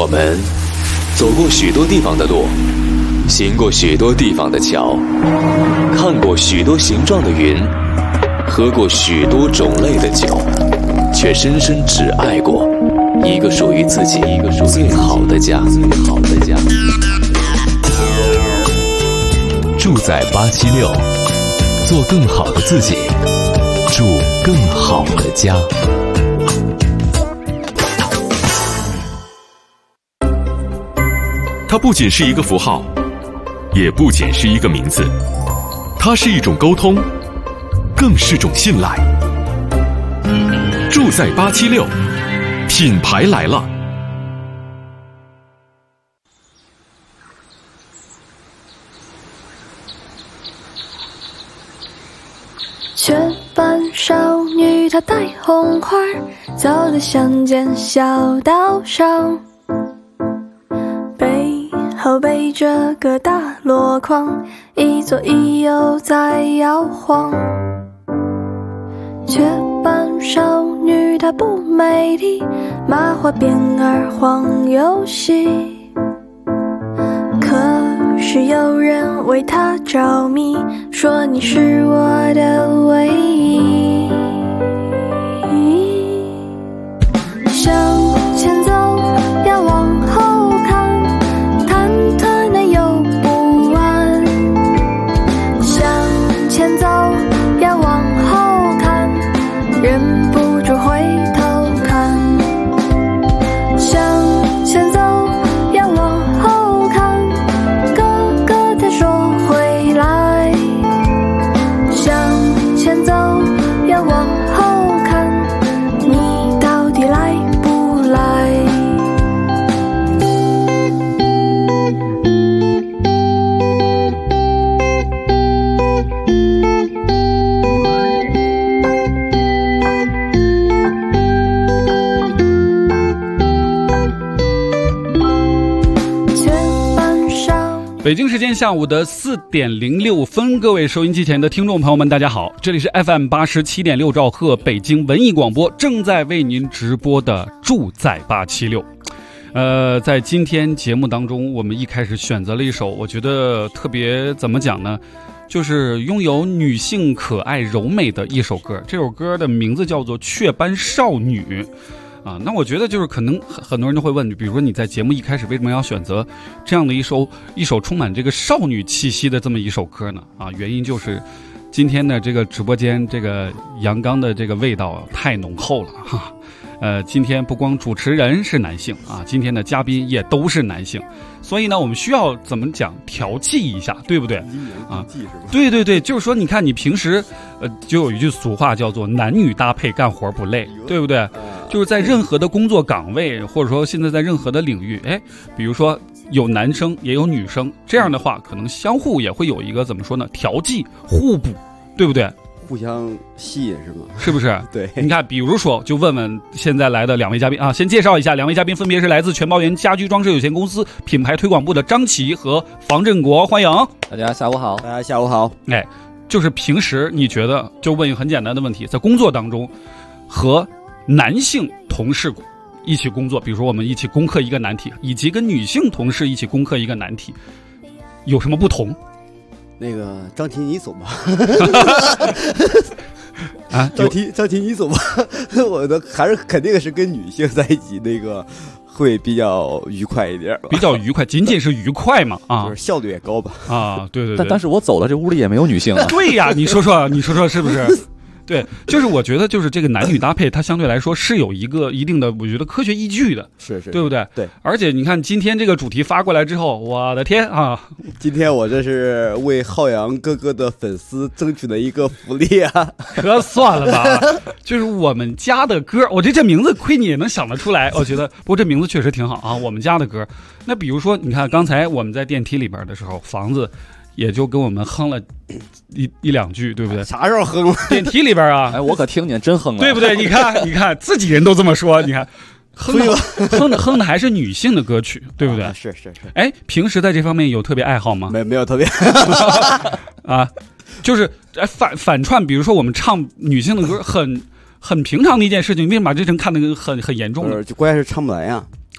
我们走过许多地方的路，行过许多地方的桥，看过许多形状的云，喝过许多种类的酒，却深深只爱过一个属于自己最好的家。住在876，做更好的自己，住更好的家。 它不仅是一个符号，也不仅是一个名字，它是一种沟通，更是种信赖。住在876，品牌来了。 雀斑少女她戴红花，走在乡间小道上，背后背着个大箩筐，一左一右在摇晃。雀斑少女她不美丽，麻花辫儿晃游戏，可是有人为她着迷，说你是我的唯一。向前走要往后看，忐忑难又不安。向前走要往后看，忍不住回头看。向前走要往后看，哥哥他说回来。向前走要往后看，你到底来不来？ 北京时间下午的4点06分，各位收音机前的听众朋友们，大家好，这里是 FM 87.6兆赫北京文艺广播正在为您直播的住在876。在今天节目当中，我们一开始选择了一首我觉得特别怎么讲呢，就是拥有女性可爱柔美的一首歌。这首歌的名字叫做《雀斑少女》。那我觉得就是可能很多人都会问，比如说你在节目一开始为什么要选择这样的一首充满这个少女气息的这么一首歌呢？原因就是今天的这个直播间这个阳刚的这个味道太浓厚了哈。今天不光主持人是男性今天的嘉宾也都是男性，所以呢我们需要怎么讲调剂一下，对不对对对对，就是说你看你平时就有一句俗话叫做男女搭配干活不累，对不对？就是在任何的工作岗位，或者说现在在任何的领域，比如说有男生也有女生，这样的话可能相互也会有一个怎么说呢，调剂互补，对不对？ 互相吸引是吗？ 是不是？ 对， 你看比如说就问问现在来的两位嘉宾先介绍一下，两位嘉宾分别是来自全包源家居装饰有限公司品牌推广部的张琪和房振国，欢迎大家下午好。 大家下午好。 就是平时你觉得，就问一个很简单的问题，在工作当中和男性同事一起工作，比如说我们一起攻克一个难题，以及跟女性同事一起攻克一个难题，有什么不同？ 那个张琪你走吧。张琪你走吧。我的还是肯定是跟女性在一起那个会比较愉快一点吧， 比较愉快，仅仅是愉快嘛就是效率也高吧对对对。 但是我走了，这屋里也没有女性对呀，你说说是不是？对，就是我觉得就是这个男女搭配，它相对来说是有一个一定的，我觉得科学依据的， 是对不对？ 对。 而且你看今天这个主题发过来之后，我的天今天我这是为浩洋哥哥的粉丝争取的一个福利可算了吧。就是我们家的歌，我这名字亏你也能想得出来，我觉得不过这名字确实挺好我们家的歌。那比如说你看刚才我们在电梯里边的时候，房子也就跟我们哼了一两句，对不对？ 啥时候哼了？ 电梯里边我可听见真哼了， 对不对？你看自己人都这么说，你看哼的还是女性的歌曲，对不对？ 是。 平时在这方面有特别爱好吗？ 没有特别就是反串，比如说我们唱女性的歌很平常的一件事情，为什么把这人看得很严重呢？ 就关键是唱不来呀。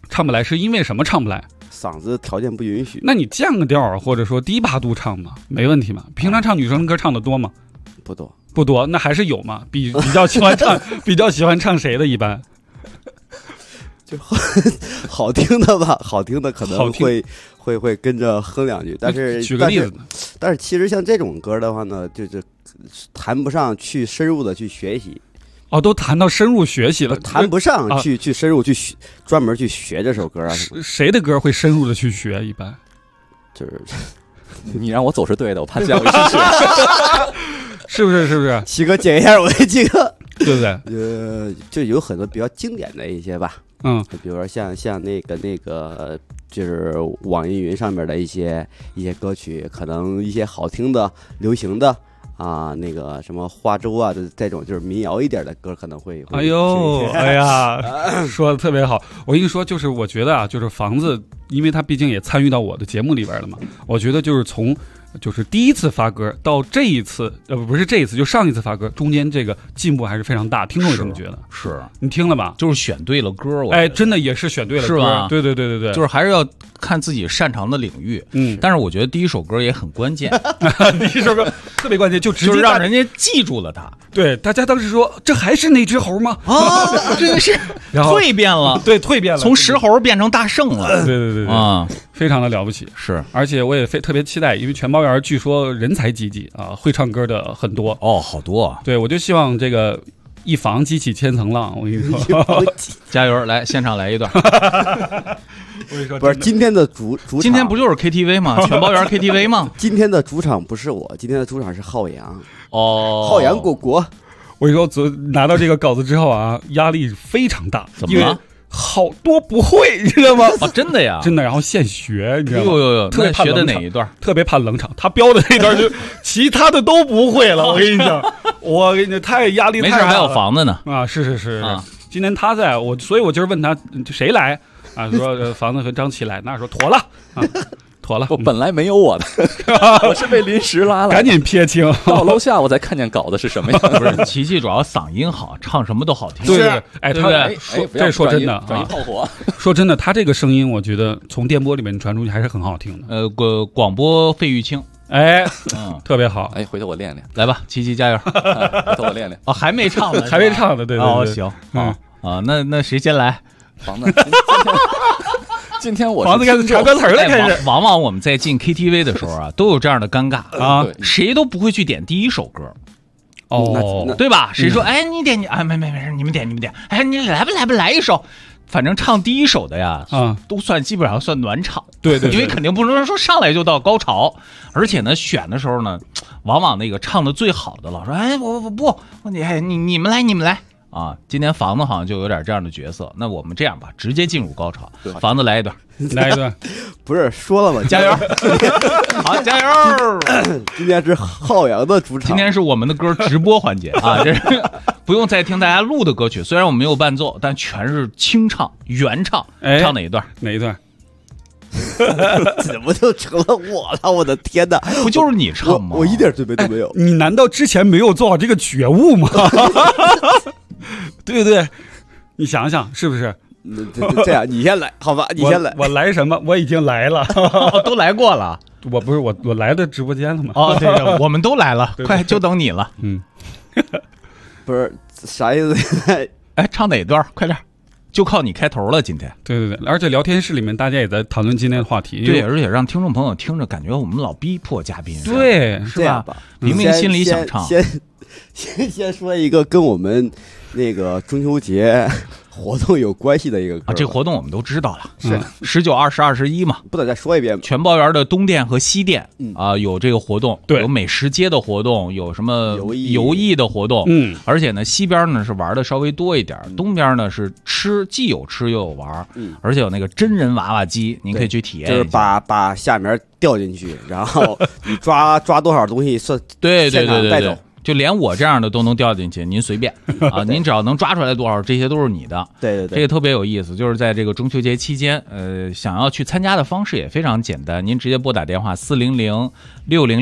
唱不来是因为什么唱不来？ 嗓子条件不允许。 那你降个调或者说低八度唱嘛，没问题嘛。平常唱女生歌唱的多吗？ 不多， 不多，那还是有嘛。比较喜欢唱谁的？一般就好听的吧，好听的可能会跟着哼两句，但是举个例子呢？ 但是其实像这种歌的话呢，就是谈不上去深入的去学习。 哦，都谈到深入学习了， 谈不上去深入去专门去学这首歌啊。 谁的歌会深入的去学？一般就是你让我走是对的，我怕这样我去学。 是不是？ 七哥解一下我的这个， 对不对？ 就有很多比较经典的一些吧。比如说像那个，就是网易云上面的一些歌曲，可能一些好听的、流行的。那个什么花粥啊的这种就是民谣一点的歌可能会哎呀，说的特别好。我跟你说，就是我觉得就是房子，因为他毕竟也参与到我的节目里边了嘛，我觉得就是从就是第一次发歌到这一次，不是这一次，就上一次发歌，中间这个进步还是非常大。听众也这么觉得， 是你听了吧？ 就是选对了歌， 真的也是选对了歌， 是吧？ 对， 就是还是要看自己擅长的领域。但是我觉得第一首歌也很关键， 第一首歌特别关键，就直接让人家记住了它。 对，大家当时说这还是那只猴吗？ 真的是蜕变了， 对，蜕变了， 从石猴变成大圣了。 对非常的了不起。 是， 而且我也特别期待，因为全包园据说人才济济啊，会唱歌的很多好多。 对，我就希望这个一房激起千层浪，我跟你说， 加油！来，现场来一段。 我跟你说， 不是今天的主场， 今天不就是 KTV 吗？全包园 KTV 吗？ 今天的主场不是我，今天的主场是浩洋。 浩洋果。 我跟你说，拿到这个稿子之后啊，压力非常大。 怎么了？ 好多不会，你知道吗？ 真的呀， 真的，然后现学，你知道吗？ 有， 特别怕学的哪一段？ 特别怕冷场，他标的那段就其他的都不会了。我跟你讲，太压力太大了。 没事，还有房子呢。 是啊，今天他在我，所以我今儿问他谁来啊？说房子和张琪来，那说妥了啊。妥了， 我本来没有我的，我是被临时拉来， 赶紧撇清。 到楼下我才看见稿子是什么样。 不是，琪琪主要嗓音好，唱什么都好听。 对， 对不对？ 这说真的， 转移炮火。 说真的，他这个声音，我觉得从电波里面传出去还是很好听的。 广播费玉清， 特别好。 回头我练练。 来吧，琪琪加油。 回头我练练。 还没唱呢， 还没唱呢，对。 行，那谁先来？ 房子。今天我房子开始查歌词了，开始。 往往我们在进 KTV 的时候啊，都有这样的尴尬啊，谁都不会去点第一首歌，对吧？谁说你点没事，你们点，哎，你来吧，来一首。反正唱第一首的呀，都基本上算暖场， 对， 因为肯定不能说上来就到高潮，而且呢，选的时候呢，往往那个唱的最好的老说，你们来。今天房子好像就有点这样的角色，那我们这样吧，直接进入高潮。房子来一段， 不是说了吗？ 加油！好，加油！ 今天是浩洋的主场， 今天是我们的歌直播环节啊，这是不用再听大家录的歌曲，虽然我们没有伴奏，但全是清唱原唱。唱哪一段？ 哪一段？ 怎么就成了我了？我的天哪！ 不就是你唱吗？ 我一点准备都没有。 你难道之前没有做好这个觉悟吗？对不对？你想想是不是？ 这样，你先来，好吧？你先来。 我来什么？我已经来了， 都来过了。 我不是我来的直播间了吗？ 对，我们都来了，快就等你了。 不是啥意思？ 唱哪段？快点。就靠你开头了，今天。 对，而且聊天室里面大家也在讨论今天的话题。 对，而且让听众朋友听着感觉我们老逼迫嘉宾。 对， 是吧？明明心里想唱。 先说一个跟我们那个中秋节活动有关系的一个歌这活动我们都知道了， 是 19、20、21嘛， 不得再说一遍吗？ 全包园的东店和西店有这个活动， 对， 有美食街的活动，有什么游艺的活动，而且呢，西边呢是玩的稍微多一点，东边呢是既有吃又有玩，而且有那个真人娃娃机，您可以去体验一下， 就是把下面掉进去，然后你抓多少东西算对带走。 就连我这样的都能掉进去，您随便啊，您只要能抓出来多少，这些都是你的。 对， 这个特别有意思，就是在这个中秋节期间，想要去参加的方式也非常简单，您直接拨打电话400-606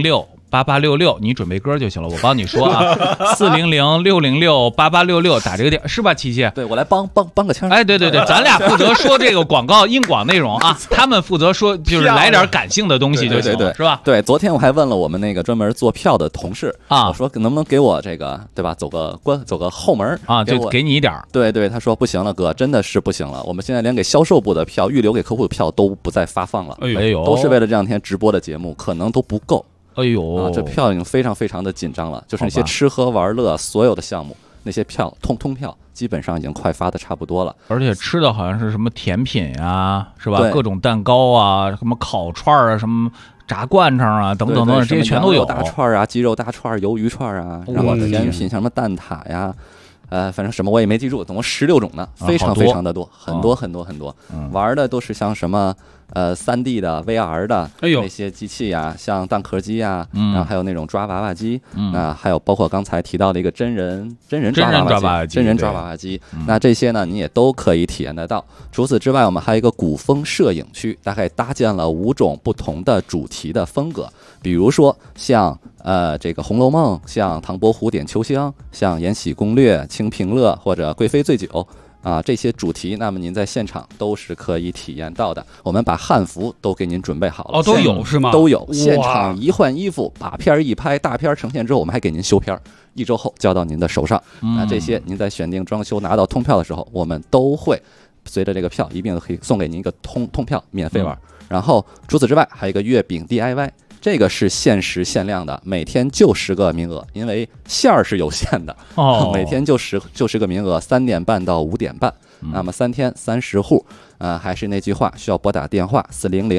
8866，你准备歌就行了，我帮你说啊，400-606-8866，打这个电是吧？琪琪， 对我来帮个腔。 哎，对，咱俩负责说这个广告硬广内容啊，他们负责说就是来点感性的东西就行了， 对， 是吧？ 对，昨天我还问了我们那个专门做票的同事啊，我说能不能给我这个对吧，走个后门啊，就给你一点。 对，他说不行了，哥，真的是不行了，我们现在连给销售部的票、预留给客户的票都不再发放了， 哎呦， 都是为了这两天直播的节目，可能都不够。 哎呦， 这票已经非常非常的紧张了，就是那些吃喝玩乐所有的项目，那些票通票基本上已经快发的差不多了。 而且吃的好像是什么甜品呀，是吧？各种蛋糕啊，什么烤串啊，什么炸灌肠啊，等等，这些全都有。 大串啊，鸡肉大串、鱿鱼串啊，然后甜品像什么蛋挞呀。反正什么我也没记住，总共16种呢，非常非常的多，很多。玩的都是像什么3D 的 VR 的那些机器呀，像蛋壳机呀，然后还有那种抓娃娃机，还有包括刚才提到的一个真人抓娃娃机，那这些呢你也都可以体验得到。除此之外，我们还有一个古风摄影区，大概搭建了5种不同的主题的风格，比如说像这个《红楼梦》，像唐伯虎点秋香，像《延禧攻略》、清平乐或者贵妃醉酒啊，这些主题，那么您在现场都是可以体验到的。我们把汉服都给您准备好了， 都有是吗？ 都有，现场一换衣服，把片一拍，大片呈现之后，我们还给您修片，1周后交到您的手上。那这些您在选定装修拿到通票的时候，我们都会随着这个票一并可以送给您一个通票，免费玩。然后除此之外，还有一个月饼 DIY。这个是限时限量的，每天就10个名额，因为馅儿是有限的，每天就10个名额，3点半到5点半，那么3天30户，还是那句话，需要拨打电话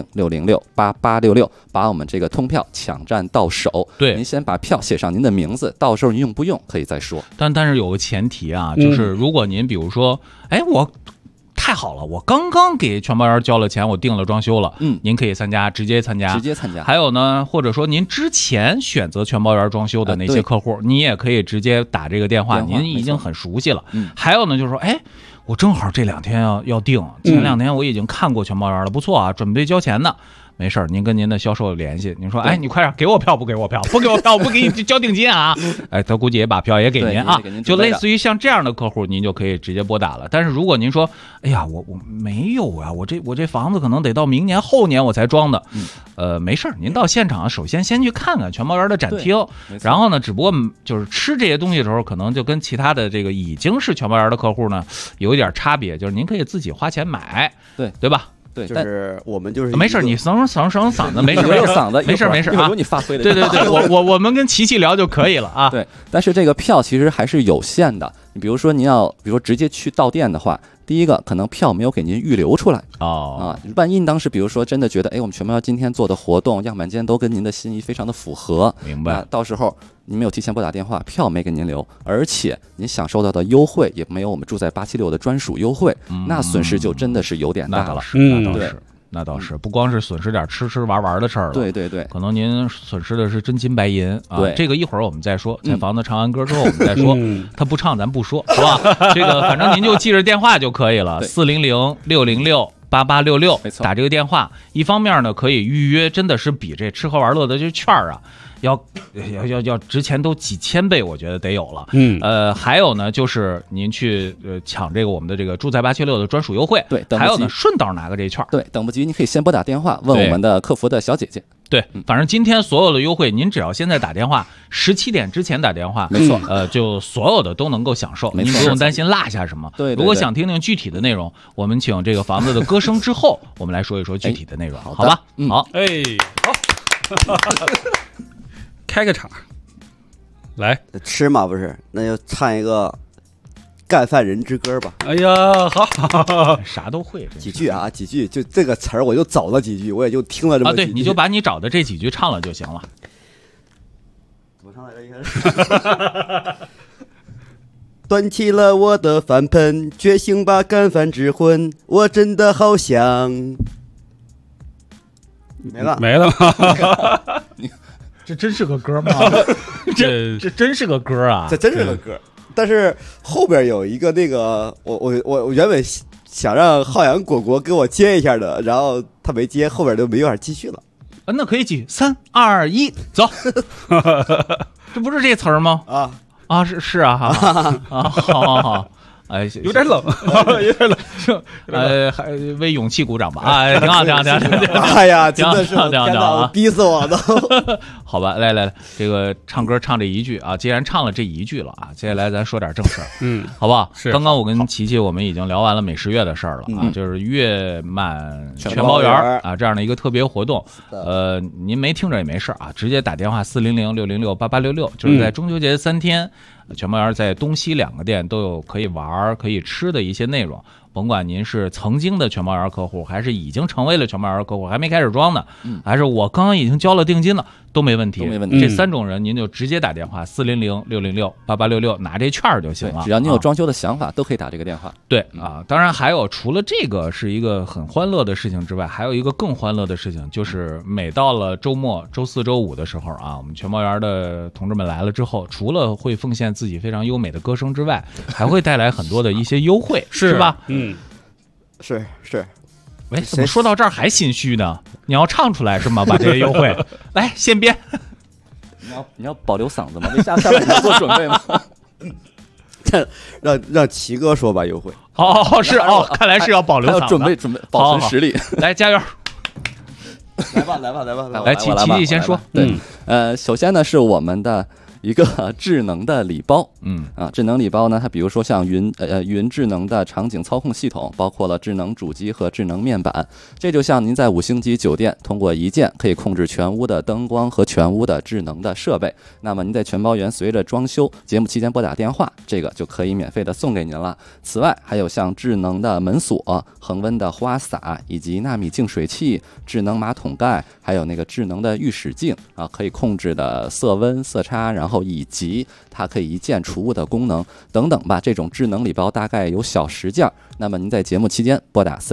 400-606-8866，把我们这个通票抢占到手。 对， 您先把票写上您的名字，到时候您用不用可以再说。 但是有个前提啊，就是如果您比如说，我太好了，我刚刚给全包园交了钱，我定了装修了，您可以直接参加。还有呢，或者说您之前选择全包园装修的那些客户，你也可以直接打这个电话，您已经很熟悉了。还有呢，就是说，我正好这2天要定，前2天我已经看过全包园了，不错啊，准备交钱呢。没事，您跟您的销售联系，您说，你快点给我票，不给我票，不给我票，我不给你交定金啊！他估计也把票也给您啊，就类似于像这样的客户，您就可以直接拨打了。但是如果您说，我没有啊，我这房子可能得到明年后年我才装的，没事，您到现场首先去看看全包园的展厅，然后呢，只不过就是吃这些东西的时候，可能就跟其他的这个已经是全包园的客户呢有一点差别，就是您可以自己花钱买，对吧？ 对，就是我们就是没事，你嗓子没事， 没有嗓子， 没事啊， 有你发挥的。 对，我们跟琪琪聊就可以了啊。 对，但是这个票其实还是有限的。你比如说您要，比如说直接去到店的话，第一个可能票没有给您预留出来万一当时比如说真的觉得，我们全包今天做的活动样板间都跟您的心意非常的符合， 明白？ 到时候您没有提前拨打电话，票没给您留，而且您享受到的优惠也没有我们住在876的专属优惠，那损失就真的是有点大了。 那倒是，不光是损失点吃玩的事儿了， 对， 可能您损失的是真金白银啊。 对， 这个一会儿我们再说，在房子唱完歌之后我们再说。他不唱咱不说，是吧？这个反正您就记着电话就可以了，400-606-8866，打这个电话。一方面呢，可以预约，真的是比这吃喝玩乐的这券啊。要值钱都几千倍，我觉得得有了。还有呢，就是您去抢这个我们的这个住在876的专属优惠。 对， 还有呢，顺道拿个这券。 对，等不及，你可以先拨打电话问我们的客服的小姐姐。 对，反正今天所有的优惠，您只要现在打电话，17点之前打电话， 没错， 就所有的都能够享受，您不用担心落下什么。 对， 如果想听听具体的内容，我们请这个房子的歌声之后，我们来说一说具体的内容，好吧？好， 好。开个场，来吃嘛不是？那就唱一个干饭人之歌吧。 哎呀，好， 啥都会， 几句，就这个词儿我就找了几句，我也就听了这么几句。 对，你就把你找的这几句唱了就行了。 怎么唱来着？一开始端起了我的饭盆，觉醒把干饭之魂，我真的好想。没了吗？ 这真是个歌吗？这真是个歌啊！ 这真是个歌，但是后边有一个那个，我原本想让浩洋果果给我接一下的，然后他没接，后边就没法继续了。 那可以继续，3、2、1，走。这不是这词儿吗？是啊，好。哎， 有点冷，有点冷， 还为勇气鼓掌吧！啊，挺好。 哎呀，真的是逼死我都。 好吧，来，这个唱歌唱这一句啊，既然唱了这一句了啊，接下来咱说点正事儿，好不好？ 是。 刚刚我跟琪琪我们已经聊完了美食月的事儿了啊，就是月满全包圆啊这样的一个特别活动。您没听着也没事啊，直接打电话400-606-8866，就是在中秋节3天。全包园在东西2个店都有可以玩可以吃的一些内容，甭管您是曾经的全包园客户，还是已经成为了全包园客户还没开始装的，还是我刚刚已经交了定金了，都没问题。这3种人您就直接打电话400-606-8866，拿这券就行了。 只要你有装修的想法，都可以打这个电话。 对啊，当然还有除了这个是一个很欢乐的事情之外，还有一个更欢乐的事情，就是每到了周末周4周5的时候啊，我们全包园的同志们来了之后，除了会奉献自己非常优美的歌声之外，还会带来很多的一些优惠，是吧？ 是。 喂，怎么说到这儿还心虚呢？你要唱出来是吗？把这些优惠来先编。 你要保留嗓子吗？为下半场做准备吗？ 让齐哥说吧，优惠。 是看来是要保留嗓子， 准备保存实力。 来，加油！ 来吧， 来，琪琪先说。 对，首先呢是我们的一个智能的礼包，智能礼包呢，它比如说像云智能的场景操控系统，包括了智能主机和智能面板，这就像您在5星级酒店通过一键可以控制全屋的灯光和全屋的智能的设备。那么您在全包园随着装修节目期间拨打电话，这个就可以免费的送给您了。此外，还有像智能的门锁、恒温的花洒以及纳米净水器、智能马桶盖，还有那个智能的浴室镜啊，可以控制的色温、色差，然后以及它可以一键除雾的功能等等吧。这种智能礼包大概有小10件，那么您在节目期间拨打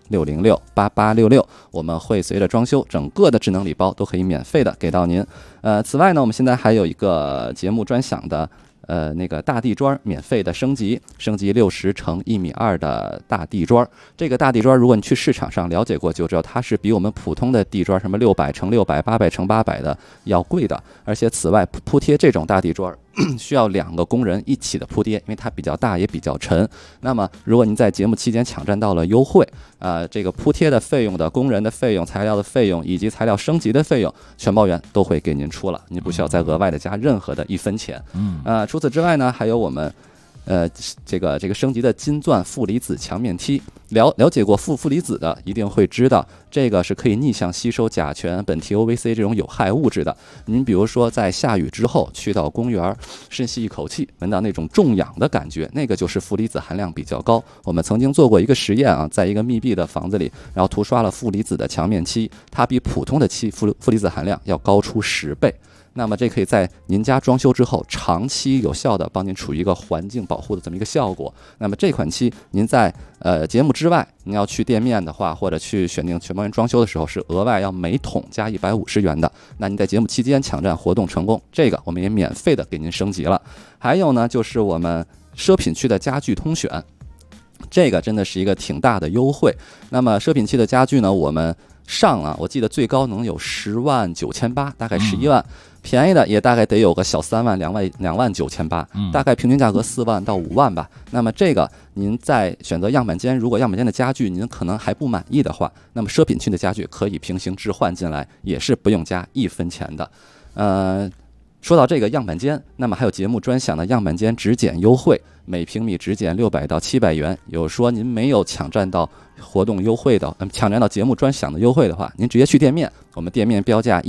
400-606-8866，我们会随着装修整个的智能礼包都可以免费的给到您。此外呢，我们现在还有一个节目专享的那个大地砖免费的升级60乘1.2米的大地砖。这个大地砖如果你去市场上了解过就知道，它是比我们普通的地砖什么600乘600、800乘800的要贵的。而且此外，铺贴这种大地砖需要2个工人一起的铺贴，因为它比较大也比较沉。那么如果您在节目期间抢占到了优惠，这个铺贴的费用的工人的费用、材料的费用以及材料升级的费用，全包园都会给您出了，您不需要再额外的加任何的1分钱。除此之外呢，还有我们这个升级的金钻负离子强面梯。了解过负离子的一定会知道，这个是可以逆向吸收甲醛、苯 TOVC 这种有害物质的。您比如说在下雨之后去到公园，深吸一口气，闻到那种重氧的感觉，那个就是负离子含量比较高。我们曾经做过一个实验啊，在一个密闭的房子里，然后涂刷了负离子的强面漆，它比普通的漆负离子含量要高出10倍。那么这可以在您家装修之后长期有效的帮您处于一个环境保护的这么一个效果。那么这款漆您在节目之外您要去店面的话，或者去选定全包园装修的时候，是额外要每桶加150元的。那您在节目期间抢占活动成功，这个我们也免费的给您升级了。还有呢，就是我们奢品区的家具通选，这个真的是一个挺大的优惠。那么奢品区的家具呢，我们我记得最高能有10.98万，大概11万，便宜的也大概得有个小3万、2.98万，大概平均价格4万到5万吧。那么这个您在选择样板间，如果样板间的家具您可能还不满意的话，那么奢品区的家具可以平行置换进来，也是不用加1分钱的。说到这个样板间，那么还有节目专享的样板间直减优惠，每平米直减600到700元。有说您没有抢占到活动优惠的，抢占到节目专享的优惠的话，您直接去店面，我们店面标价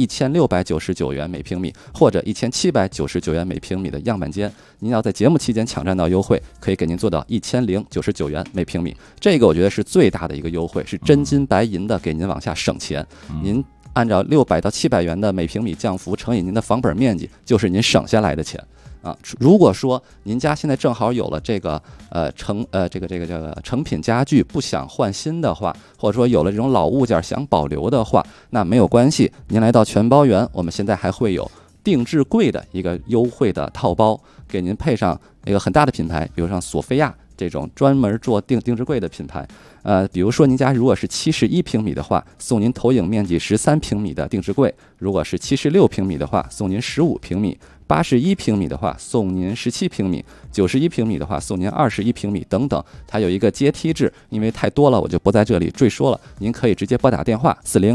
1699元每平米，或者1799元每平米的样板间，您要在节目期间抢占到优惠，可以给您做到1099元每平米。这个我觉得是最大的一个优惠，是真金白银的给您往下省钱。您按照600到700元的每平米降幅乘以您的房本面积，就是您省下来的钱啊。如果说您家现在正好有了这个成品家具不想换新的话，或者说有了这种老物件想保留的话，那没有关系，您来到全包园，我们现在还会有定制柜的一个优惠的套包，给您配上一个很大的品牌，比如像索菲亚、 这种专门做定制柜的品牌。比如说您家如果是71平米的话，送您投影面积13平米的定制柜；如果是76平米的话，送您15平米；81平米的话，送您17平米；91平米的话，送您21平米等等。它有一个阶梯制，因为太多了，我就不在这里赘说了。您可以直接拨打电话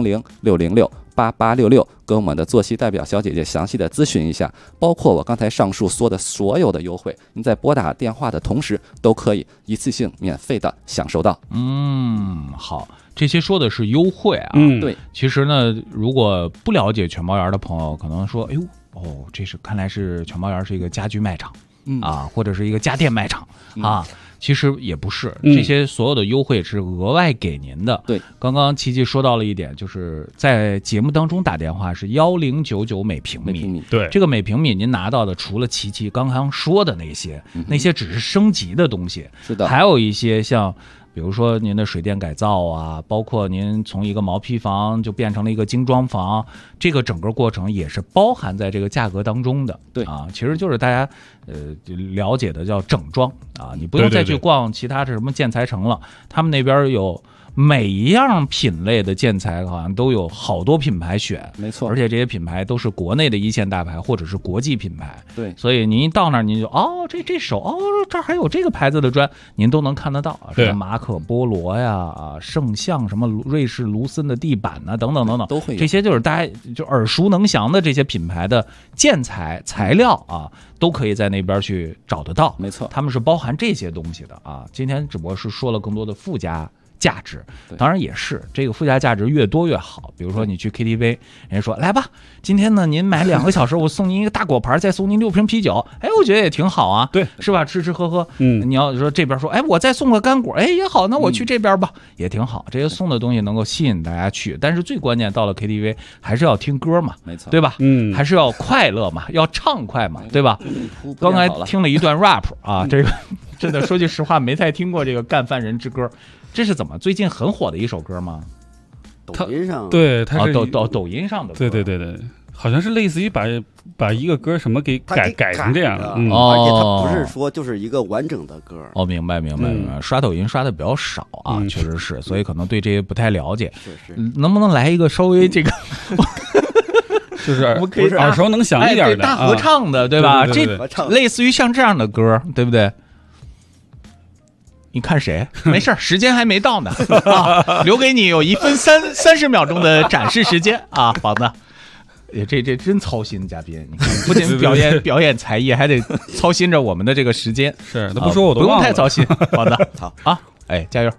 400-606-8866，跟我们的坐席代表小姐姐详细的咨询一下，包括我刚才上述说的所有的优惠，您在拨打电话的同时都可以一次性免费的享受到。 好，这些说的是优惠啊。 对。 其实呢，如果不了解全包园的朋友，可能说，哎呦，这是看来是全包园是一个家居卖场，或者是一个家电卖场啊。其实也不是，这些所有的优惠是额外给您的。 对， 刚刚琪琪说到了一点，就是在节目当中打电话是1099每平米。 对， 这个每平米您拿到的，除了琪琪刚刚说的那些只是升级的东西。 是的， 还有一些像。比如说您的水电改造啊，包括您从一个毛坯房就变成了一个精装房，这个整个过程也是包含在这个价格当中的。 对啊，其实就是大家了解的叫整装啊，你不用再去逛其他的什么建材城了，他们那边有每一样品类的建材好像都有好多品牌选， 没错， 而且这些品牌都是国内的一线大牌或者是国际品牌。 对， 所以您一到那儿，您就这手这儿还有这个牌子的砖，您都能看得到，什么马可波罗呀圣象，什么瑞士卢森的地板啊，等等等等， 都会有。 这些就是大家就耳熟能详的这些品牌的建材材料啊，都可以在那边去找得到。 没错， 他们是包含这些东西的啊。今天只不过是说了更多的附加价值，当然也是这个附加价值越多越好。比如说你去 KTV， 人家说来吧，今天呢您买2个小时，我送您一个大果盘，再送您6瓶啤酒，我觉得也挺好啊， 对， 是吧？吃吃喝喝，你要说这边说，我再送个干果，也好，那我去这边吧，也挺好。这些送的东西能够吸引大家去，但是最关键到了 KTV 还是要听歌嘛， 没错， 对吧？还是要快乐嘛，要畅快嘛，对吧？刚才听了一段 rap 啊，这个真的说句实话，没太听过这个干饭人之歌。这是怎么最近很火的一首歌吗？ 抖音上， 对，它是抖音上的歌。 对，好像是类似于把一个歌什么给改成这样的， 而且它不是说就是一个完整的歌。 明白。刷抖音刷的比较少啊，确实是，所以可能对这些不太了解。 是， 能不能来一个稍微这个？ 就是耳熟能详一点的大合唱的，对吧？ 这类似于像这样的歌，对不对？你看谁？没事，时间还没到呢，留给你有1分30秒钟的展示时间啊，房子。这真操心，嘉宾，你看，不仅表演才艺，还得操心着我们的这个时间。 是，他不说我都不用太操心，房子。 好啊，加油。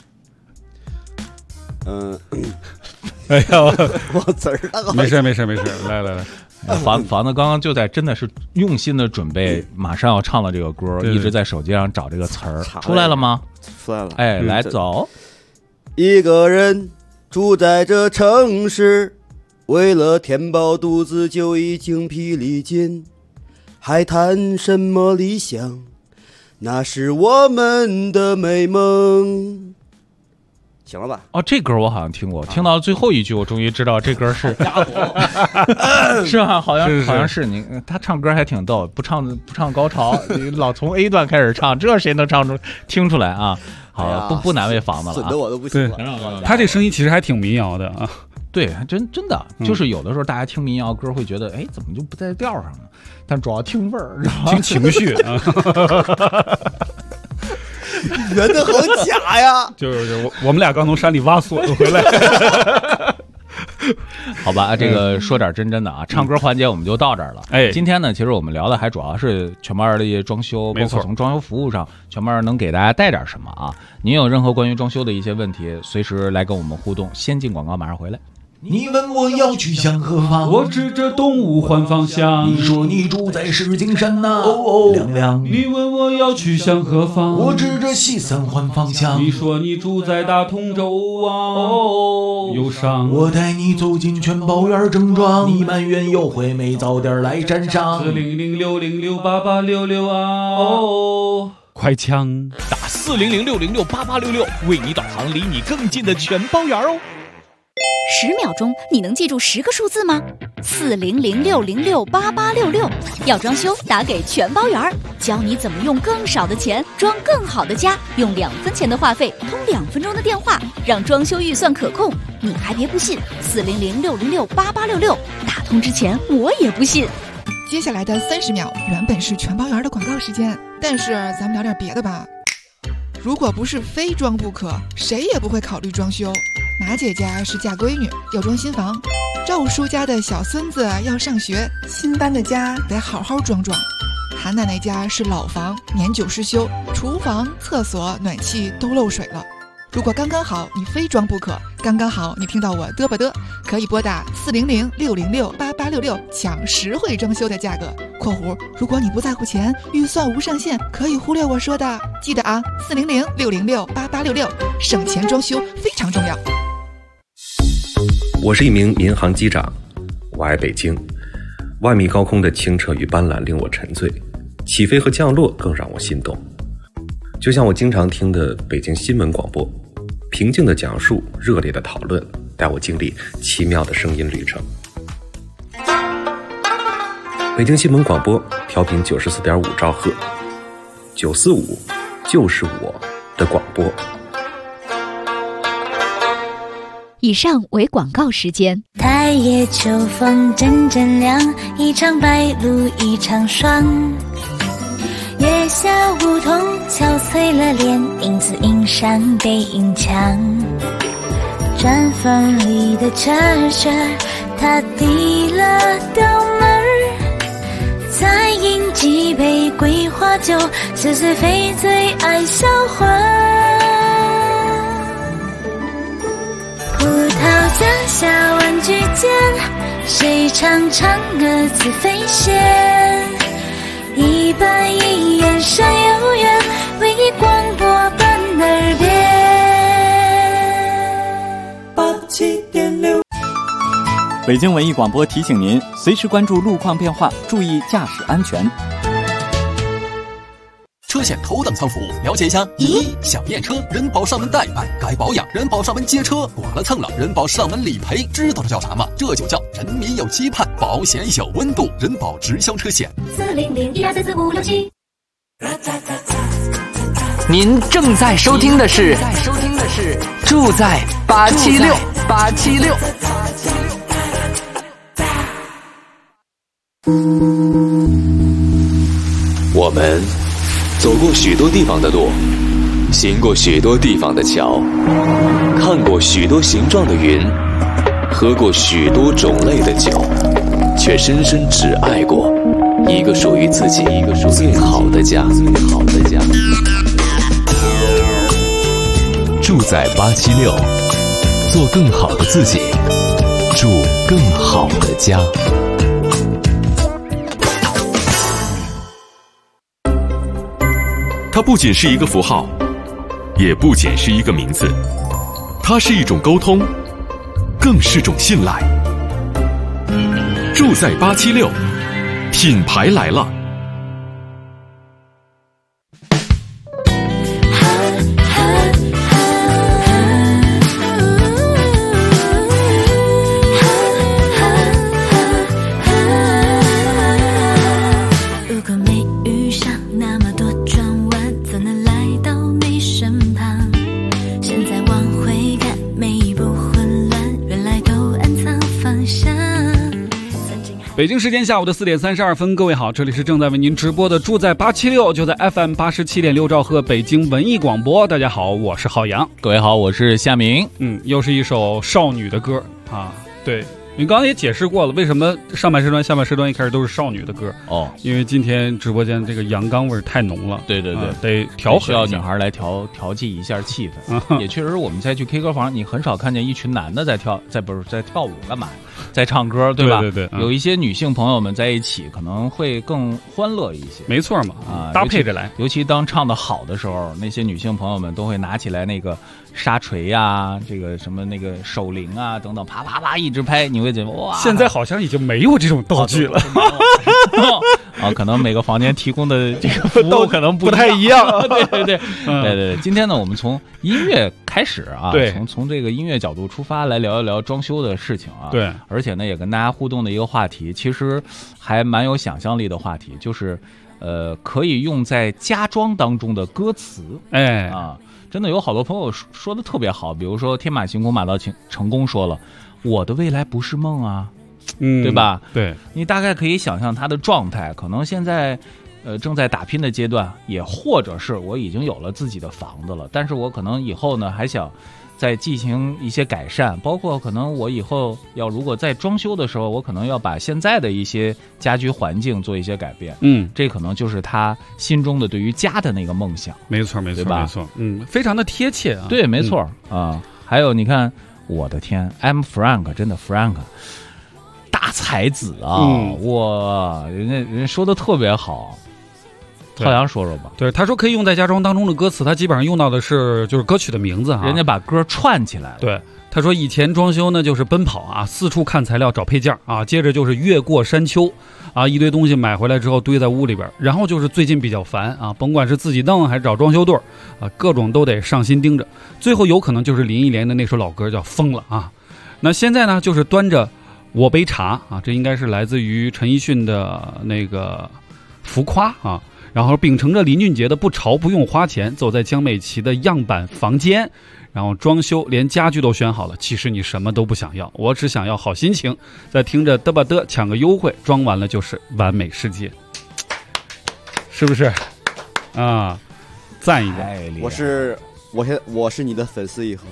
我词儿了， 没事，来。 房子刚刚就在真的是用心的准备，马上要唱的这个歌，一直在手机上找这个词儿，出来了吗？ 出来了。 来走。 一个人住在这城市，为了填饱肚子就已精疲力尽，还谈什么理想？那是我们的美梦。行了吧？ 这歌我好像听过，听到最后一句，我终于知道这歌是是吧？好像是你，他唱歌还挺逗，不唱高潮，老从 A 段开始唱，这谁能听出来啊？好，不难为房子了， 损得我都不行了。 他这声音其实还挺民谣的啊。 对，真的，就是有的时候大家听民谣歌会觉得，怎么就不在调上呢？但主要听味儿， 听情绪啊。 圆的好假呀！ 就是我们俩刚从山里挖锁回来。 好吧，这个说点真的啊，唱歌环节我们就到这儿了。今天呢，其实我们聊的还主要是全包的一些装修，包括从装修服务上，全包能给大家带点什么啊？您有任何关于装修的一些问题，随时来跟我们互动。先进广告，马上回来。 你问我要去向何方， 我指着东吴换方向。 你说你住在石景山呐，亮亮。 你问我要去向何方， 我指着西三环方向。 你说你住在大同州啊，忧伤。 我带你走进全包园正装，你埋怨优惠没早点来沾上。 400-606-8866啊，快枪打400-606-8866，为你导航离你更近的全包园哦。 10秒钟，你能记住10个数字吗？ 4006068866，要装修打给全包圆，教你怎么用更少的钱装更好的家，用2分钱的话费通2分钟的电话，让装修预算可控。你还别不信，4006068866，打通之前我也不信。 接下来的30秒原本是全包圆的广告时间，但是咱们聊点别的吧。如果不是非装不可，谁也不会考虑装修。马姐家是嫁闺女，要装新房；赵叔家的小孙子要上学，新搬的家得好好装装。韩奶奶家是老房，年久失修，厨房、厕所、暖气都漏水了。如果刚刚好你非装不可，刚刚好你听到我嘚吧嘚，可以拨打4006068866抢实惠装修的价格（括弧如果你不在乎钱，预算无上限，可以忽略我说的）。记得啊，4006068866，省钱装修非常重要。 我是一名民航机长，我爱北京。万米高空的清澈与斑斓令我沉醉，起飞和降落更让我心动。就像我经常听的北京新闻广播，平静的讲述，热烈的讨论，带我经历奇妙的声音旅程。北京新闻广播调频94.5兆赫，945就是我的广播。 以上为广告时间。 太夜秋风阵阵凉，一场白露一场霜。月下梧桐憔悴了脸，影子映上背影墙。毡房里的车车，他递了刀门，再饮几杯桂花酒，是谁非最爱销魂。葡萄架下玩具间，谁唱嫦娥自飞仙？一板一眼山有缘，唯一广播伴耳边。 87.6，北京文艺广播提醒您，随时关注路况变化，注意驾驶安全。 车险头等舱服务，了解一下。小验车，人保上门代办；该保养，人保上门接车；剐了蹭了，人保上门理赔。知道这叫啥吗？这就叫人民有期盼，保险有温度。人保直销车险。 40012344567。 您正在收听的是住在876。 我们走过许多地方的路，行过许多地方的桥，看过许多形状的云，喝过许多种类的酒，却深深只爱过一个属于自己最好的家。住在876，做更好的自己，住更好的家。 它不仅是一个符号，也不仅是一个名字，它是一种沟通，更是种信赖。住在876，品牌来了。 北京时间下午的4点32分，各位好，这里是正在为您直播的住在876，就在 FM 87.6兆赫北京文艺广播。大家好，我是浩洋。 各位好，我是夏明。 又是一首少女的歌啊。对，你刚刚也解释过了，为什么上半时段、下半时段一开始都是少女的歌哦？因为今天直播间这个阳刚味太浓了。 对对对， 得调和， 需要女孩来调剂一下气氛。也确实，我们再去 K 歌房，你很少看见一群男的在跳舞干嘛？在唱歌，对吧？ 对， 有一些女性朋友们在一起，可能会更欢乐一些。 没错嘛，搭配着来。 尤其当唱得好的时候，那些女性朋友们都会拿起来那个沙锤呀，这个什么那个手铃啊等等，啪啪啪一直拍，你会觉得哇！ 现在好像已经没有这种道具了。 啊，可能每个房间提供的这个服务可能不太一样。 对，今天呢，我们从音乐开始啊， 对， 从这个音乐角度出发来聊一聊装修的事情啊。 对， 而且呢，也跟大家互动的一个话题，其实还蛮有想象力的话题，就是可以用在家装当中的歌词。 哎啊，真的有好多朋友说的特别好，比如说天马行空马到成功说了，我的未来不是梦啊。对吧？ 对， 你大概可以想象他的状态，可能现在，正在打拼的阶段，也或者是我已经有了自己的房子了，但是我可能以后呢还想再进行一些改善，包括可能我以后如果在装修的时候，我可能要把现在的一些家居环境做一些改变。这可能就是他心中的对于家的那个梦想。 没错，没错，非常的贴切啊。 对，没错啊。还有你看，我的天 ，I'm Frank， 真的 Frank。大才子啊！哇，人家说的特别好，浩洋说说吧。 对，他说可以用在家装当中的歌词，他基本上用到的是就是歌曲的名字啊。 人家把歌串起来了。 对，他说以前装修呢就是奔跑啊，四处看材料找配件啊，接着就是越过山丘啊，一堆东西买回来之后堆在屋里边，然后就是最近比较烦啊，甭管是自己弄还是找装修队啊，各种都得上心盯着，最后有可能就是林忆莲的那首老歌叫《疯了》啊。那现在呢，就是端着我杯茶啊，这应该是来自于陈奕迅的那个浮夸啊，然后秉承着林俊杰的不潮不用花钱，走在江美琪的样板房间，然后装修连家具都选好了，其实你什么都不想要，我只想要好心情，再听着嘚吧嘚抢个优惠，装完了就是完美世界，是不是啊？赞一个。 我是你的粉丝以后。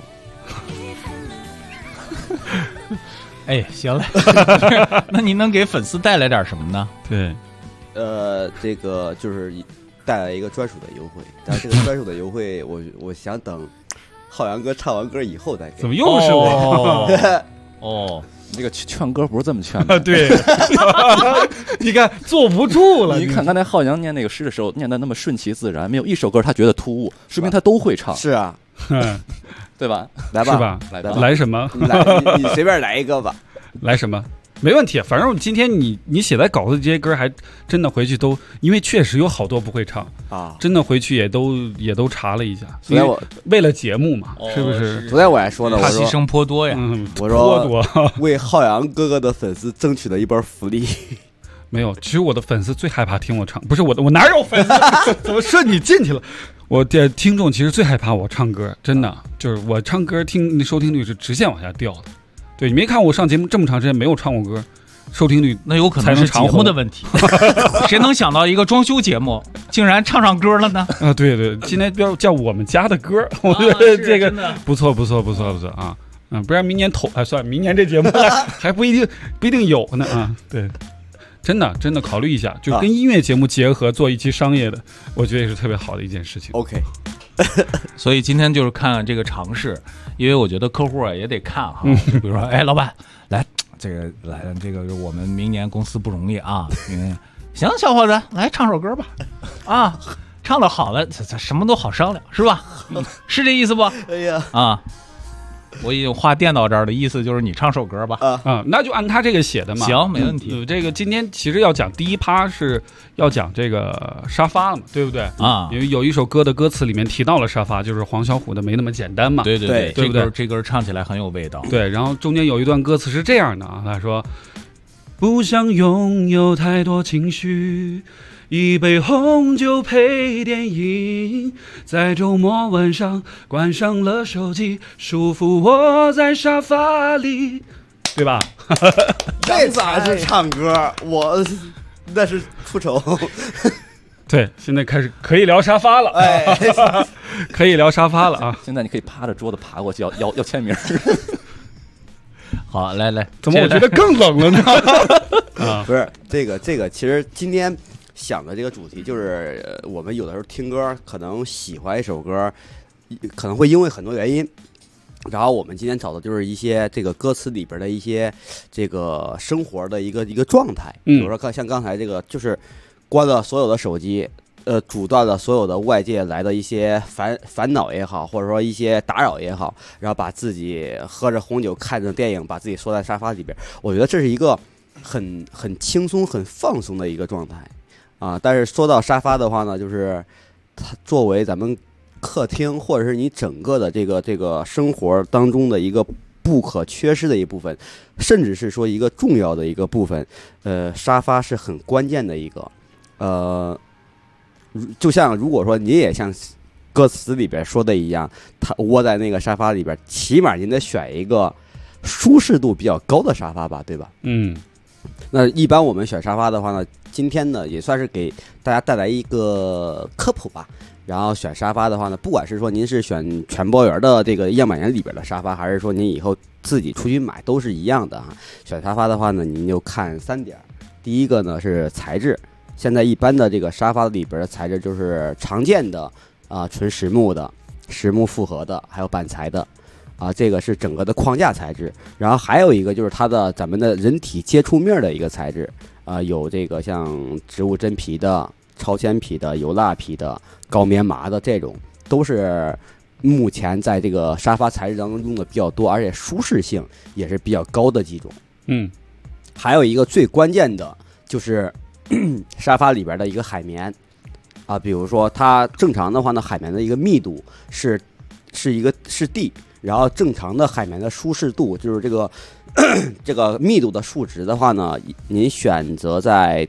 哎，行了，那您能给粉丝带来点什么呢？ 对， 这个就是带来一个专属的优惠，但是这个专属的优惠，我想等浩洋哥唱完歌以后再给。 怎么又是我？ 哦，这个劝歌不是这么劝的。 对，你看坐不住了。 你看刚才浩洋念那个诗的时候，念的那么顺其自然，没有一首歌他觉得突兀，说明他都会唱。 是啊。 对吧？ 来吧， 是吧？来什么？ 你随便来一个吧。 来什么？没问题。反正今天你写在稿子这些歌，还真的回去都，因为确实有好多不会唱啊，真的回去也都查了一下。所以我为了节目嘛，是不是？ 昨天我还说呢， 他牺牲颇多呀。 我说为浩洋哥哥的粉丝争取了一波福利。 没有，其实我的粉丝最害怕听我唱，不是我哪有粉丝？怎么顺你进去了？我的听众其实最害怕我唱歌，真的就是我唱歌收听率是直线往下掉的。对，你没看我上节目这么长时间没有唱过歌，收听率那有可能是节目的问题。谁能想到一个装修节目竟然唱歌了呢？ 啊，对，今天标叫我们家的歌，我觉得这个不错啊。不然明年算明年这节目还不一定有呢啊。对。真的考虑一下，就跟音乐节目结合做一期商业的，我觉得也是特别好的一件事情。 OK， 所以今天就是看看这个尝试，因为我觉得客户也得看哈，就比如说，哎，老板来这个我们明年公司不容易啊，行，小伙子来唱首歌吧，啊，唱的好了，咱什么都好商量，是吧？是这意思不？ 哎呀， 啊。我已经话垫到这儿的意思就是你唱首歌吧。 那就按他这个写的嘛。 行，没问题。 这个今天其实要讲第一趴是要讲这个沙发了嘛，对不对啊？因为有一首歌的歌词里面提到了沙发，就是黄小琥的《没那么简单》嘛。 对不对？这歌唱起来很有味道。 对，然后中间有一段歌词是这样的啊，他说：“不想拥有太多情绪。”一杯红酒配电影，在周末晚上关上了手机，舒服窝在沙发里，对吧？ 这咋是唱歌？我那是出丑。 对，现在开始可以聊沙发了，哎，可以聊沙发了啊！ 现在你可以趴着桌子爬过去要签名。 好，来， 怎么我觉得更冷了呢？ 啊，不是这个，其实今天想的这个主题就是，我们有的时候听歌，可能喜欢一首歌，可能会因为很多原因。然后我们今天找的就是一些这个歌词里边的一些这个生活的一个状态，比如说像刚才这个，就是关了所有的手机，阻断了所有的外界来的一些烦恼也好，或者说一些打扰也好，然后把自己喝着红酒看着电影，把自己缩在沙发里边。我觉得这是一个很轻松、很放松的一个状态啊。但是说到沙发的话呢，就是它作为咱们客厅或者是你整个的这个生活当中的一个不可缺失的一部分，甚至是说一个重要的一个部分。沙发是很关键的一个，就像如果说你也像歌词里边说的一样，他窝在那个沙发里边，起码您得选一个舒适度比较高的沙发吧，对吧？那一般我们选沙发的话呢，今天呢也算是给大家带来一个科普吧。然后选沙发的话呢，不管是说您是选全包圆的这个样板间里边的沙发，还是说您以后自己出去买，都是一样的啊。选沙发的话呢，您就看3点。第一个呢是材质，现在一般的这个沙发里边的材质就是常见的纯实木的、实木复合的，还有板材的这个是整个的框架材质。然后还有一个就是咱们的人体接触面的一个材质有这个像植物真皮的、超纤皮的、油蜡皮的、高棉麻的，这种都是目前在这个沙发材质当中用的比较多，而且舒适性也是比较高的几种。还有一个最关键的就是沙发里边的一个海绵比如说它正常的话呢，海绵的一个密度是D，然后正常的海绵的舒适度就是这个密度的数值的话呢，您选择在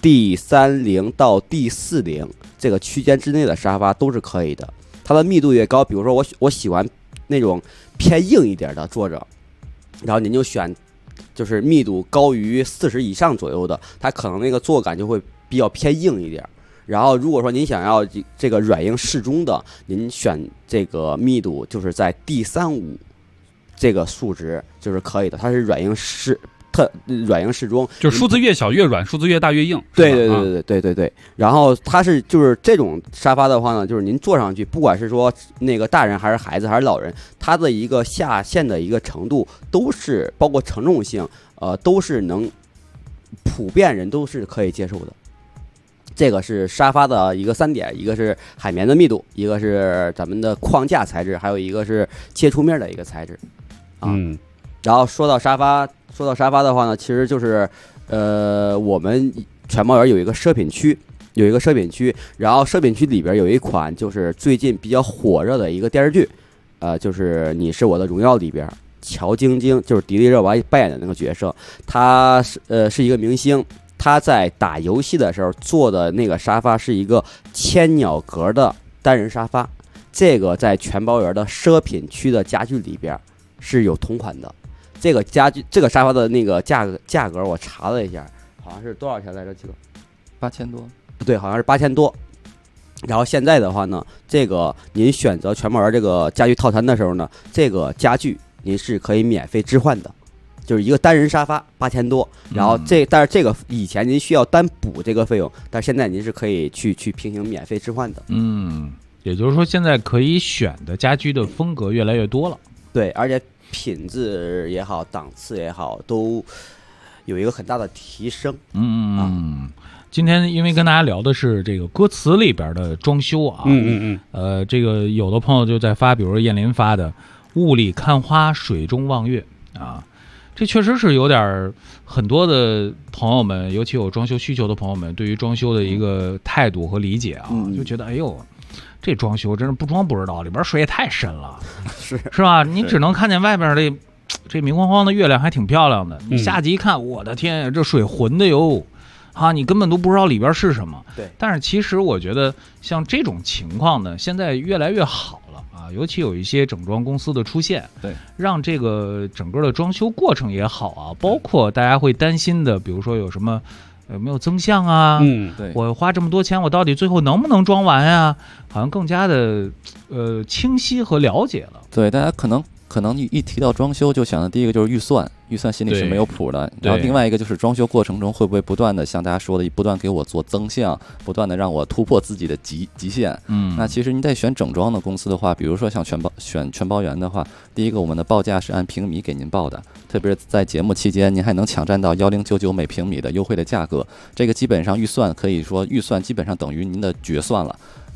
D30到D40这个区间之内的沙发都是可以的。它的密度越高，比如说我喜欢那种偏硬一点的坐着，然后您就选就是密度高于40以上左右的，它可能那个坐感就会比较偏硬一点。然后如果说您想要这个软硬适中的，您选这个密度就是在D35这个数值就是可以的，它是软硬适中， 就是数字越小越软，数字越大越硬。 对。然后它就是这种沙发的话呢，就是您坐上去，不管是说那个大人还是孩子还是老人，它的一个下陷的一个程度都是包括承重性，都是能普遍人都是可以接受的。这个是沙发的一个3点，一个是海绵的密度，一个是咱们的框架材质，还有一个是接触面的一个材质然后说到沙发的话呢，其实就是我们全包圆有一个奢品区，然后奢品区里边有一款就是最近比较火热的一个电视剧，就是《你是我的荣耀》里边，乔晶晶就是迪丽热巴扮演的那个角色，她是一个明星。他在打游戏的时候坐的那个沙发是一个千鸟格的单人沙发，这个在全包圆的奢品区的家具里边是有同款的。这个沙发的那个价格我查了一下，好像是多少钱来着？这个 8000多， 对，好像是8000多。然后现在的话呢，这个您选择全包圆这个家具套餐的时候呢，这个家具您是可以免费置换的。就是一个单人沙发8000多，然后但是这个以前您需要单补这个费用，但是现在您是可以去平行免费置换的。 也就是说现在可以选的家居的风格越来越多了。 对，而且品质也好，档次也好，都有一个很大的提升。 今天因为跟大家聊的是这个歌词里边的装修啊，这个有的朋友就在发，比如说燕林发的“雾里看花，水中望月”啊。这确实是有点很多的朋友们，尤其有装修需求的朋友们，对于装修的一个态度和理解啊，就觉得哎呦，这装修真是不装不知道，里边水也太深了，是吧？你只能看见外边的这明晃晃的月亮还挺漂亮的，你下去一看，我的天呀，这水浑的哟，你根本都不知道里边是什么。 对， 但是其实我觉得像这种情况呢，现在越来越好。尤其有一些整装公司的出现， 对， 让这个整个的装修过程也好啊，包括大家会担心的，比如说有什么有没有增项啊？ 对， 我花这么多钱，我到底最后能不能装完啊？好像更加的清晰和了解了。 对，大家可能一提到装修，就想的第一个就是预算心里是没有谱的。然后另外一个就是装修过程中会不会不断的像大家说的，不断给我做增项，不断的让我突破自己的极限。那其实你在选整装的公司的话，比如说像选全包圆的话，第一个我们的报价是按平米给您报的，特别是在节目期间，您还能抢占到1099每平米的优惠的价格。这个基本上预算可以说基本上等于您的决算了。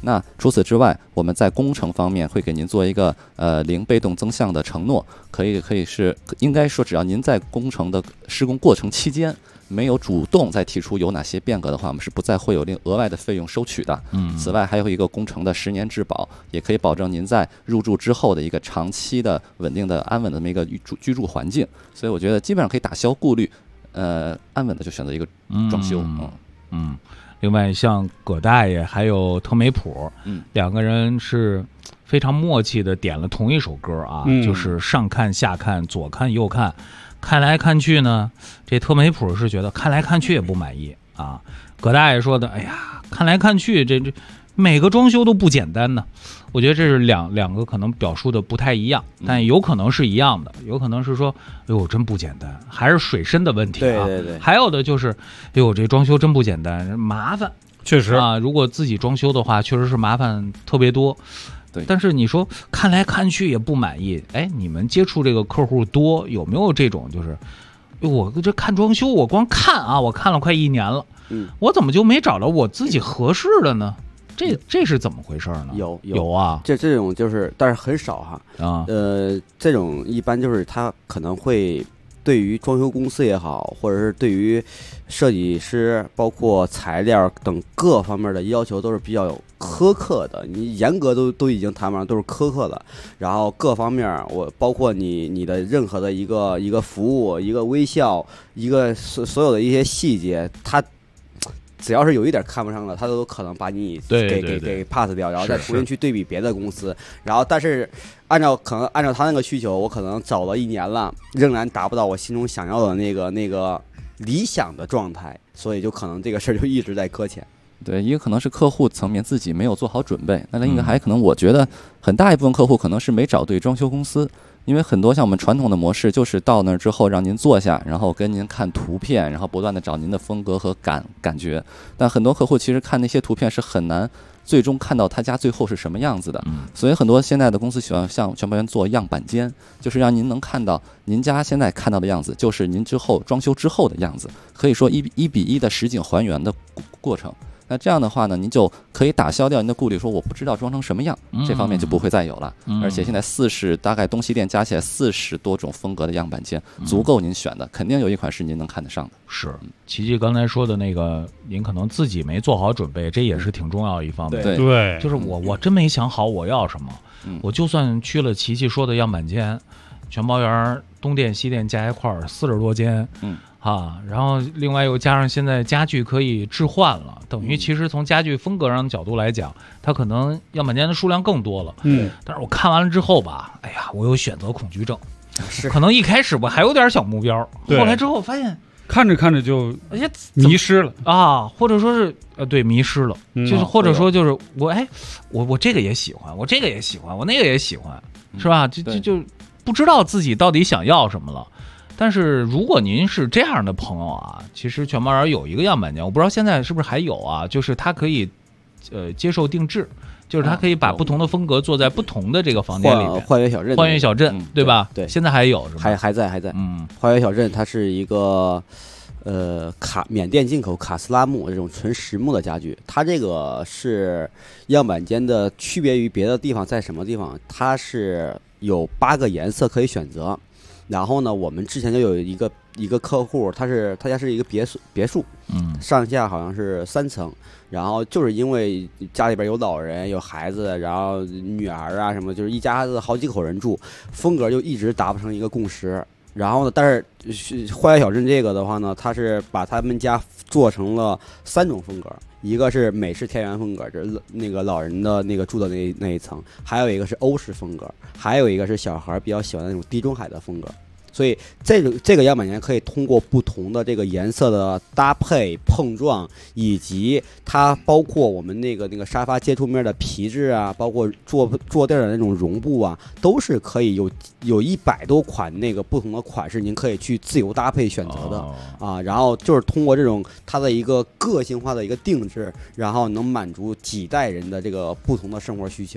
那除此之外，我们在工程方面会给您做一个零被动增项的承诺，可以是应该说，只要您在工程的施工过程期间没有主动再提出有哪些变革的话，我们是不再会有额外的费用收取的。此外还有一个工程的10年质保，也可以保证您在入住之后的一个长期的稳定的安稳的这么一个居住环境。所以我觉得基本上可以打消顾虑，安稳的就选择一个装修。 另外像葛大爷还有特美普，两个人是非常默契的点了同一首歌啊，就是上看下看左看右看，看来看去呢，这特美普是觉得看来看去也不满意啊。葛大爷说的，哎呀，看来看去这每个装修都不简单呢。我觉得这是两个可能表述的不太一样，但有可能是一样的，有可能是说，哎呦真不简单，还是水深的问题啊。 对。 还有的就是，哎呦这装修真不简单，麻烦， 确实啊，如果自己装修的话，确实是麻烦特别多。 对， 但是你说看来看去也不满意，哎，你们接触这个客户多，有没有这种就是，我这看装修，我光看啊，我看了快1年了，我怎么就没找着我自己合适的呢？这是怎么回事呢？有啊， 这种就是，但是很少哈啊。 这种一般就是他可能会对于装修公司也好，或者是对于设计师，包括材料等各方面的要求都是比较有苛刻的。你严格都已经谈不上，都是苛刻的。然后各方面，我包括你的任何的一个服务、一个微笑、一个所有的一些细节，他只要是有一点看不上的，他都有可能把你给 pass 掉，然后再重新去对比别的公司。然后但是按照他那个需求，我可能找了1年了，仍然达不到我心中想要的那个理想的状态，所以就可能这个事儿就一直在搁浅。 对，一个可能是客户层面自己没有做好准备，那另一个还可能我觉得很大一部分客户可能是没找对装修公司。因为很多像我们传统的模式，就是到那儿之后让您坐下，然后跟您看图片，然后不断的找您的风格和感觉。但很多客户其实看那些图片是很难最终看到他家最后是什么样子的。所以很多现在的公司喜欢向全包员做样板间，就是让您能看到您家现在看到的样子，就是您之后装修之后的样子，可以说1比1的实景还原的过程。那这样的话呢，您就可以打消掉您的顾虑，说我不知道装成什么样，这方面就不会再有了。而且现在大概东西店加起来40多种风格的样板间，足够您选的，肯定有一款是您能看得上的。 是，琪琪刚才说的那个，您可能自己没做好准备，这也是挺重要的一方面。 对， 就是我真没想好我要什么，我就算去了琪琪说的样板间，全包园东店西店加一块40多间，然后另外又加上现在家具可以置换了，等于其实从家具风格上的角度来讲，它可能样板间的数量更多了。但是我看完了之后吧，哎呀，我有选择恐惧症，可能一开始我还有点小目标，后来之后发现看着就迷失了啊，或者说是对迷失了，就是或者说就是我这个也喜欢，我这个也喜欢，我那个也喜欢，是吧？就不知道自己到底想要什么了。但是如果您是这样的朋友啊，其实全包园有一个样板间，我不知道现在是不是还有啊，就是它可以接受定制，就是它可以把不同的风格做在不同的这个房间里面。 幻乐小镇，对吧？ 对， 现在还有是吧？ 还在。幻乐小镇它是一个缅甸进口卡斯拉木这种纯实木的家具，它这个是样板间的区别于别的地方在什么地方？它是有8个颜色可以选择。然后呢，我们之前就有一个客户，他家是一个别墅，上下好像是3层，然后就是因为家里边有老人有孩子，然后女儿啊什么，就是一家子好几口人住，风格就一直达不成一个共识。然后呢，但是幻乐小镇这个的话呢，他是把他们家做成了3种风格，一个是美式田园风格，就是那个老人的那个住的那一层，还有一个是欧式风格，还有一个是小孩比较喜欢的那种地中海的风格。所以这个样板间可以通过不同的这个颜色的搭配碰撞，以及它包括我们那个沙发接触面的皮质啊，包括坐垫的那种绒布啊，都是可以有100多款那个不同的款式，您可以去自由搭配选择的啊。然后就是通过这种它的一个个性化的一个定制，然后能满足几代人的这个不同的生活需求。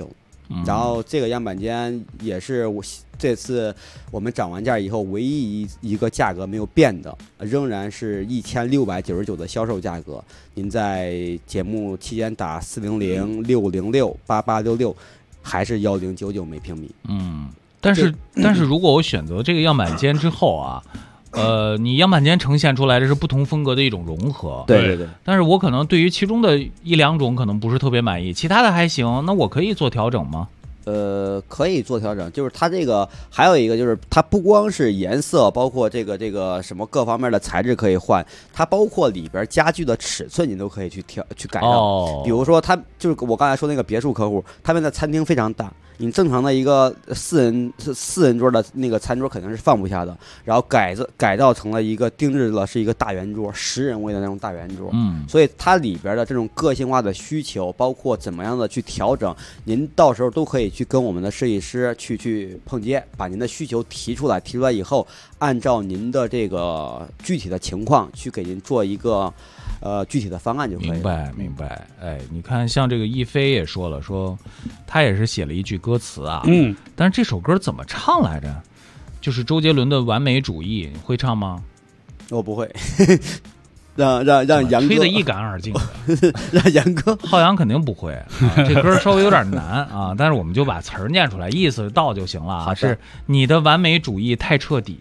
然后这个样板间也是这次我们涨完价以后唯一一个价格没有变的，仍然是1699的销售价格。您在节目期间打400-606-8866，还是1099每平米。 但是如果我选择这个样板间之后啊。你样板间呈现出来的是不同风格的一种融合， 对。 但是我可能对于其中的1、2种可能不是特别满意，其他的还行，那我可以做调整吗？ 可以做调整，就是它这个还有一个就是它不光是颜色，包括这个什么各方面的材质可以换，它包括里边家具的尺寸你都可以去改造。比如说它就是我刚才说那个别墅客户，他们的餐厅非常大。你正常的一个四人桌的那个餐桌肯定是放不下的，然后改造成了一个定制了是一个大圆桌，10人位的那种大圆桌。所以它里边的这种个性化的需求，包括怎么样的去调整，您到时候都可以去跟我们的设计师去碰接，把您的需求提出来以后，按照您的这个具体的情况去给您做一个具体的方案就可以了。 明白。哎，你看，像这个一飞也说了，说他也是写了一句歌词啊，但是这首歌怎么唱来着？就是周杰伦的《完美主义》，会唱吗？ 我不会。让杨哥吹得一干二净的， 让杨哥， 浩洋肯定不会这歌稍微有点难啊，但是我们就把词儿念出来，意思到就行了。是你的完美主义太彻底，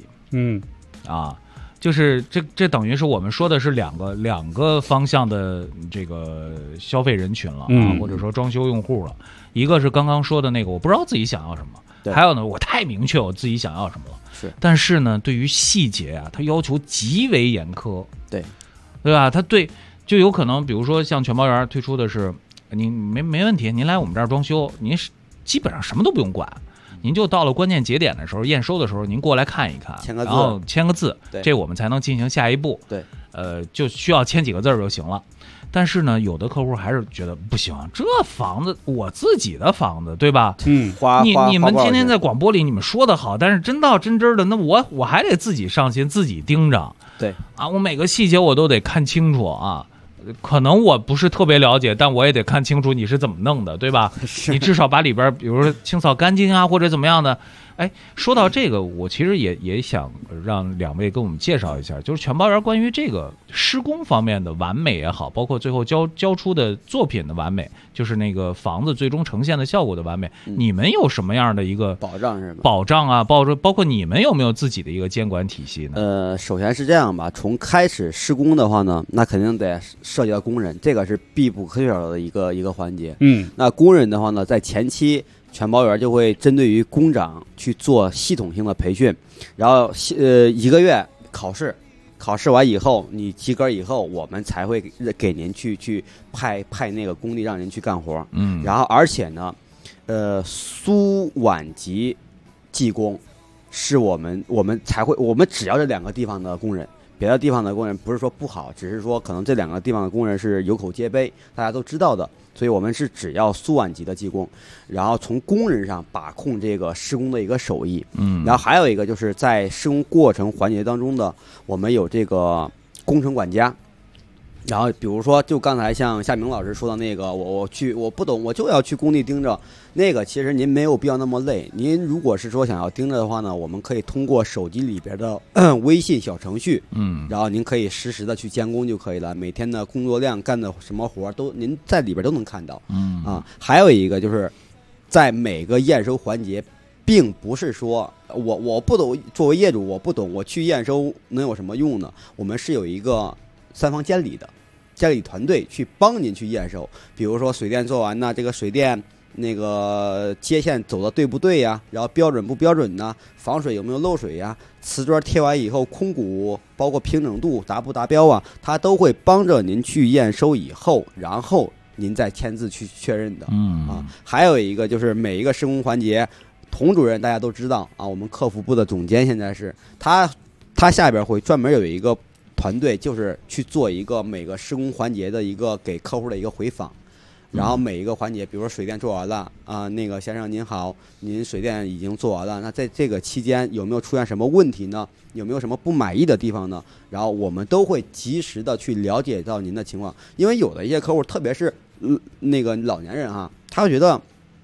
就是这等于是我们说的是两个方向的这个消费人群了或者说装修用户了。一个是刚刚说的那个，我不知道自己想要什么，还有呢，我太明确我自己想要什么了。但是呢，对于细节啊，它要求极为严苛，对吧？它就有可能，比如说像全包园推出的是，您没问题，您来我们这儿装修，您基本上什么都不用管。您就到了关键节点的时候，验收的时候，您过来看一看，然后签个字，这我们才能进行下一步。就需要签几个字就行了。但是呢，有的客户还是觉得不行，这房子我自己的房子，对吧？你们天天在广播里你们说的好，但是真到真的，那我还得自己上心，自己盯着。我每个细节我都得看清楚啊。可能我不是特别了解，但我也得看清楚你是怎么弄的，对吧？你至少把里边比如说清扫干净啊，或者怎么样的。哎，说到这个，我其实也想让两位跟我们介绍一下，就是全包园关于这个施工方面的完美也好，包括最后交出的作品的完美，就是那个房子最终呈现的效果的完美，你们有什么样的一个保障是吗？ 保障啊，包括你们有没有自己的一个监管体系呢？ 首先是这样吧，从开始施工的话呢，那肯定得涉及到工人，这个是必不可少的一个环节。那工人的话呢，在前期全包园就会针对于工长去做系统性的培训，然后1个月考试完以后，你及格以后，我们才会给您去派那个工地让您去干活。然后而且呢，苏皖级技工是我们才会，我们只要这2个地方的工人。别的地方的工人不是说不好，只是说可能这2个地方的工人是有口皆碑，大家都知道的，所以我们是只要苏皖级的技工，然后从工人上把控这个施工的一个手艺。然后还有一个就是在施工过程环节当中的，我们有这个工程管家。然后比如说就刚才像夏明老师说的那个，我不懂，我就要去工地盯着那个，其实您没有必要那么累。您如果是说想要盯着的话呢，我们可以通过手机里边的微信小程序，然后您可以实时的去监工就可以了，每天的工作量干的什么活都您在里边都能看到。还有一个就是在每个验收环节，并不是说我不懂，作为业主我不懂，我去验收能有什么用呢？我们是有一个3方监理团队去帮您去验收，比如说水电做完呢，这个水电那个接线走的对不对呀？然后标准不标准呢？防水有没有漏水呀？瓷砖贴完以后空鼓包括平整度达不达标啊？它都会帮着您去验收以后，然后您再签字去确认的。还有一个就是每一个施工环节，童主任大家都知道啊，我们客服部的总监现在是他下边会专门有一个团队，就是去做一个每个施工环节的一个给客户的一个回访，然后每一个环节，比如说水电做完了啊，那个先生您好，您水电已经做完了，那在这个期间有没有出现什么问题呢？有没有什么不满意的地方呢？然后我们都会及时的去了解到您的情况，因为有的一些客户，特别是那个老年人啊，他会觉得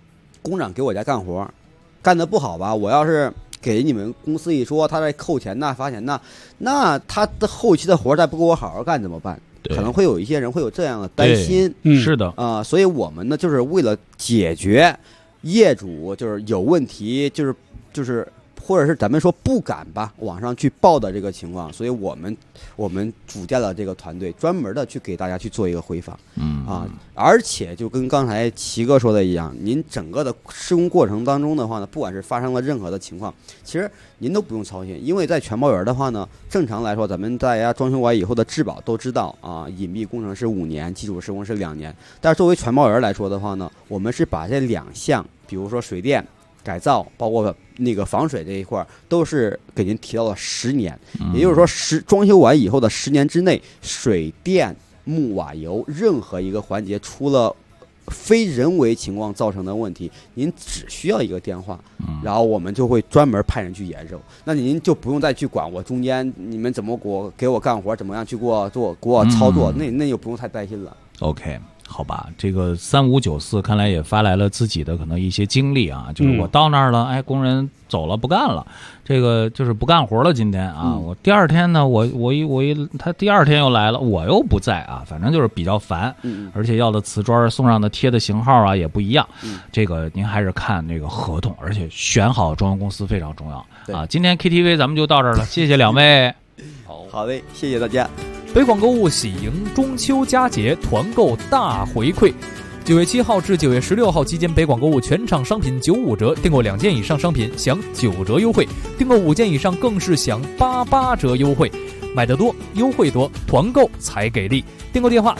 工长给我家干活，干得不好吧，我要是给你们公司一说，他在扣钱呐、罚钱呐，那他的后期的活再不给我好好干怎么办？可能会有一些人会有这样的担心。 是的所以我们呢，就是为了解决业主就是有问题，就是或者是咱们说不敢吧网上去报的这个情况，所以我们组建了这个团队，专门的去给大家去做一个回访。而且就跟刚才齐哥说的一样，您整个的施工过程当中的话呢，不管是发生了任何的情况，其实您都不用操心，因为在全包园的话呢，正常来说咱们大家装修完以后的质保都知道啊，隐蔽工程是5年，基础施工是2年，但是作为全包园来说的话呢，我们是把这2项，比如说水电改造，包括那个防水这一块，都是给您提到了10年，也就是说装修完以后的10年之内，水电木瓦油任何一个环节出了非人为情况造成的问题，您只需要一个电话，然后我们就会专门派人去验收，那您就不用再去管我中间你们怎么给我干活，怎么样去给我操作，那就不用太担心了。 OK，好吧，这个3594看来也发来了自己的可能一些经历啊，就是我到那儿了，工人走了不干了，这个就是不干活了今天啊，我第二天呢，他第二天又来了，我又不在啊，反正就是比较烦，而且要的瓷砖送上的贴的型号啊也不一样，这个您还是看这个合同，而且选好装修公司非常重要啊。今天 KTV 咱们就到这儿了，谢谢2位。 好嘞，谢谢大家。 北广购物喜迎中秋佳节团购大回馈，9月7号至9月16号期间，北广购物全场商品95折，订购2件以上商品享9折优惠，订购5件以上更是享88折优惠。买得多，优惠多，团购才给力。订购电话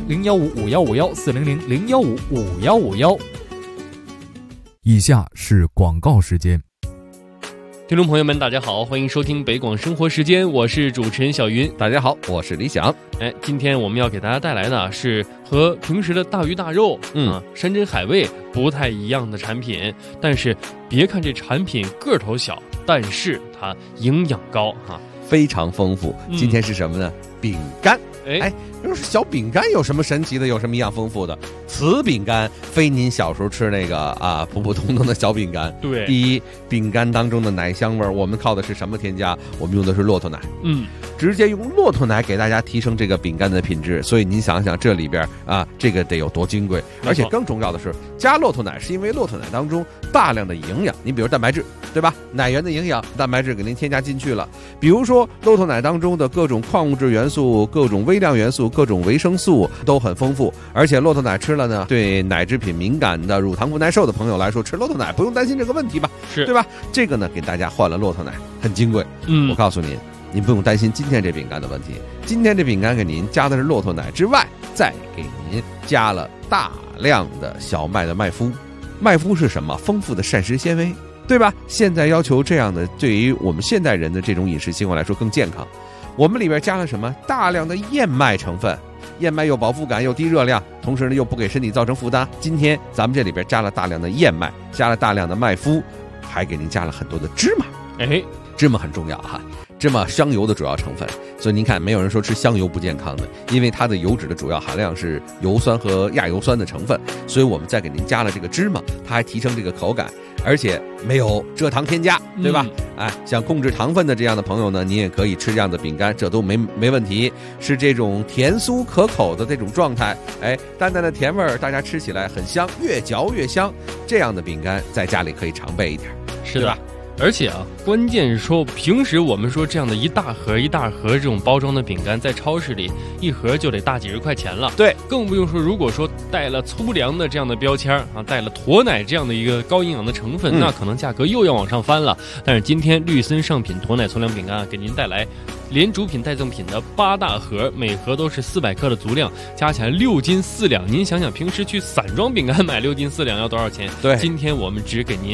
400-015-5151，400-015-5151。以下是广告时间。 听众朋友们大家好，欢迎收听北广生活时间，我是主持人小云。 大家好，我是李想。 今天我们要给大家带来的是和平时的大鱼大肉山珍海味不太一样的产品，但是别看这产品个头小，但是它营养高非常丰富。今天是什么呢？饼干。要是小饼干有什么神奇的，有什么营养丰富的？此饼干非您小时候吃那个普普通通的小饼干。 对， 第一，饼干当中的奶香味，我们靠的是什么添加？我们用的是骆驼奶。直接用骆驼奶给大家提升这个饼干的品质。所以您想想这里边这个得有多金贵。而且更重要的是，加骆驼奶是因为骆驼奶当中大量的营养，你比如蛋白质，对吧？奶源的营养，蛋白质给您添加进去了。比如说骆驼奶当中的各种矿物质元素、各种微量元素、各种维生素都很丰富。而且骆驼奶吃了呢，对奶制品敏感的、乳糖不耐受的朋友来说，吃骆驼奶不用担心这个问题吧？ 是， 对吧？这个呢，给大家换了骆驼奶，很金贵。我告诉您不用担心今天这饼干的问题。今天这饼干给您加的是骆驼奶之外，再给您加了大量的小麦的麦麸。麦麸是什么？丰富的膳食纤维，对吧？现在要求这样的，对于我们现代人的这种饮食习惯来说更健康。我们里边加了什么？大量的燕麦成分。燕麦有饱腹感，又低热量，同时呢又不给身体造成负担。今天咱们这里边加了大量的燕麦，加了大量的麦麸，还给您加了很多的芝麻。芝麻很重要芝麻香油的主要成分，所以您看没有人说吃香油不健康的，因为它的油脂的主要含量是油酸和亚油酸的成分，所以我们再给您加了这个芝麻，它还提升这个口感，而且没有蔗糖添加，对吧？想控制糖分的这样的朋友呢，您也可以吃这样的饼干，这都没问题，是这种甜酥可口的这种状态，淡淡的甜味儿，大家吃起来很香，越嚼越香。这样的饼干在家里可以常备一点， 是的吧？而且关键是说，平时我们说这样的一大盒这种包装的饼干，在超市里一盒就得大几十块钱了。 对， 更不用说如果说带了粗粮的这样的标签带了驼奶这样的一个高营养的成分，那可能价格又要往上翻了。但是今天绿森上品驼奶粗粮饼干给您带来连主品带赠品的8大盒，每盒都是400克的足量，加起来6斤4两。您想想，平时去散装饼干买6斤4两要多少钱？ 对， 今天我们只给您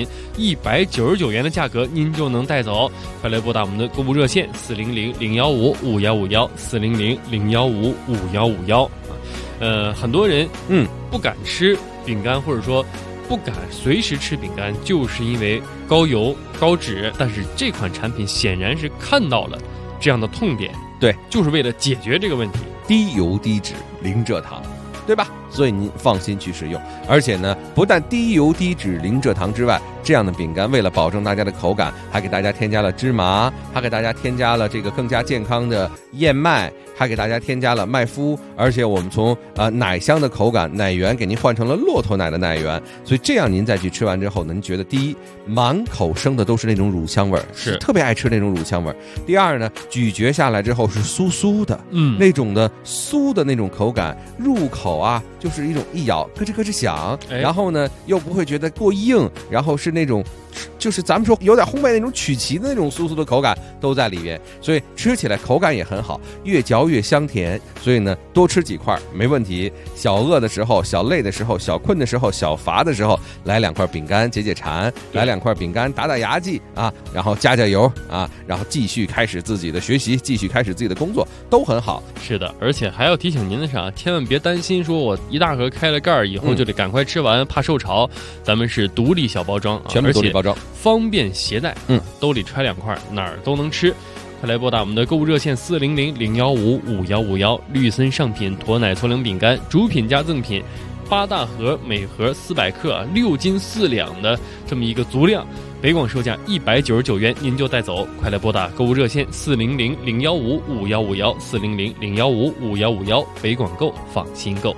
199元的价格，您就能带走。快来拨打我们的购物热线400-015-5151，400-015-5151。很多人不敢吃饼干，或者说不敢随时吃饼干，就是因为高油高脂。但是这款产品显然是看到了这样的痛点， 对， 就是为了解决这个问题， 低油低脂零蔗糖，对吧？ 所以您放心去使用。而且呢，不但低油低脂零蔗糖之外，这样的饼干为了保证大家的口感，还给大家添加了芝麻，还给大家添加了这个更加健康的燕麦，还给大家添加了麦麸，而且我们从奶香的口感奶源给您换成了骆驼奶的奶源，所以这样您再去吃完之后呢，您觉得第一，满口升的都是那种乳香味儿， 是特别爱吃那种乳香味儿。第二呢，咀嚼下来之后是酥酥的，那种的酥的那种口感，入口啊就是一种一咬咯吱咯吱响，然后呢又不会觉得过硬，然后是那种就是咱们说有点烘焙那种曲奇的那种酥酥的口感都在里边，所以吃起来口感也很好，越嚼越香甜。所以呢，多吃几块没问题。小饿的时候、小累的时候、小困的时候、小乏的时候，来2块饼干解解馋，来2块饼干打打牙祭啊，然后加加油啊，然后继续开始自己的学习，继续开始自己的工作，都很好。 是的，而且还要提醒您的是啊，千万别担心说我一大盒开了盖儿以后就得赶快吃完，怕受潮。咱们是独立小包装， 全部独立包装， 方便携带，兜里揣2块，哪儿都能吃。快来拨打我们的购物热线400-015-5151，绿森上品驼奶粗粮饼干主品加赠品8大盒，每盒400克，6斤4两的这么一个足量，北广售价199元，您就带走。快来拨打购物热线400-015-5151，400-015-5151，北广购，放心购。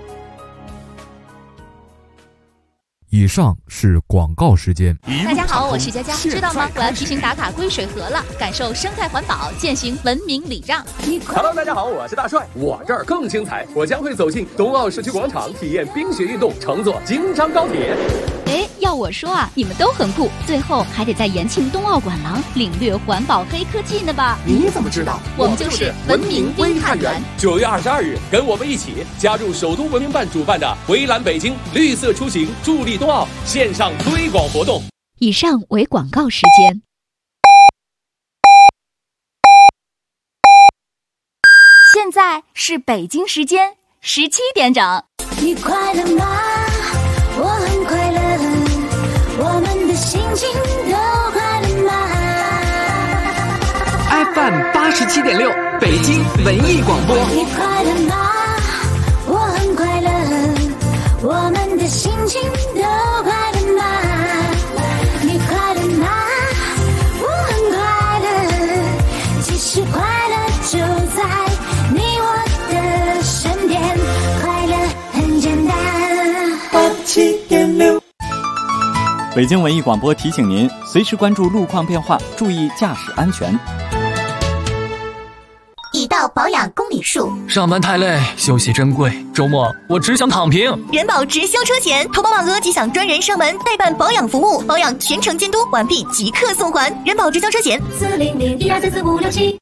以上是广告时间。 大家好，我是佳佳，知道吗？我要提醒打卡归水河了，感受生态环保，践行文明礼让。 Hello， 大家好，我是大帅，我这儿更精彩，我将会走进冬奥市区广场，体验冰雪运动，乘坐京张高铁。 要我说啊，你们都很酷，最后还得在延庆冬奥馆廊领略环保黑科技呢吧？ 你怎么知道？ 我们就是文明微探员。 9月22日，跟我们一起加入首都文明办主办的回蓝北京绿色出行助力冬奥线上推广活动。 以上为广告时间。现在是北京时间17点整。 你快乐吗？我很快乐，我们的心情都快乐吗 ？FM 87.6，北京文艺广播。 你快乐吗？我很快乐，我们的心情都快乐吗？你快乐吗？我很快乐，其实快乐就在你我的身边，快乐很简单。87.6。 北京文艺广播提醒您，随时关注路况变化，注意驾驶安全。 已到保养公里数， 上班太累，休息珍贵，周末我只想躺平。 人保直销车险，投保满额即享专人上门代办保养服务，保养全程监督，完毕即刻送还。人保直销车险400-12444567。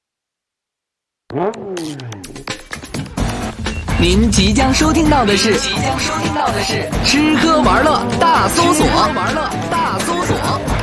您即将收听到的是吃喝玩乐大搜索。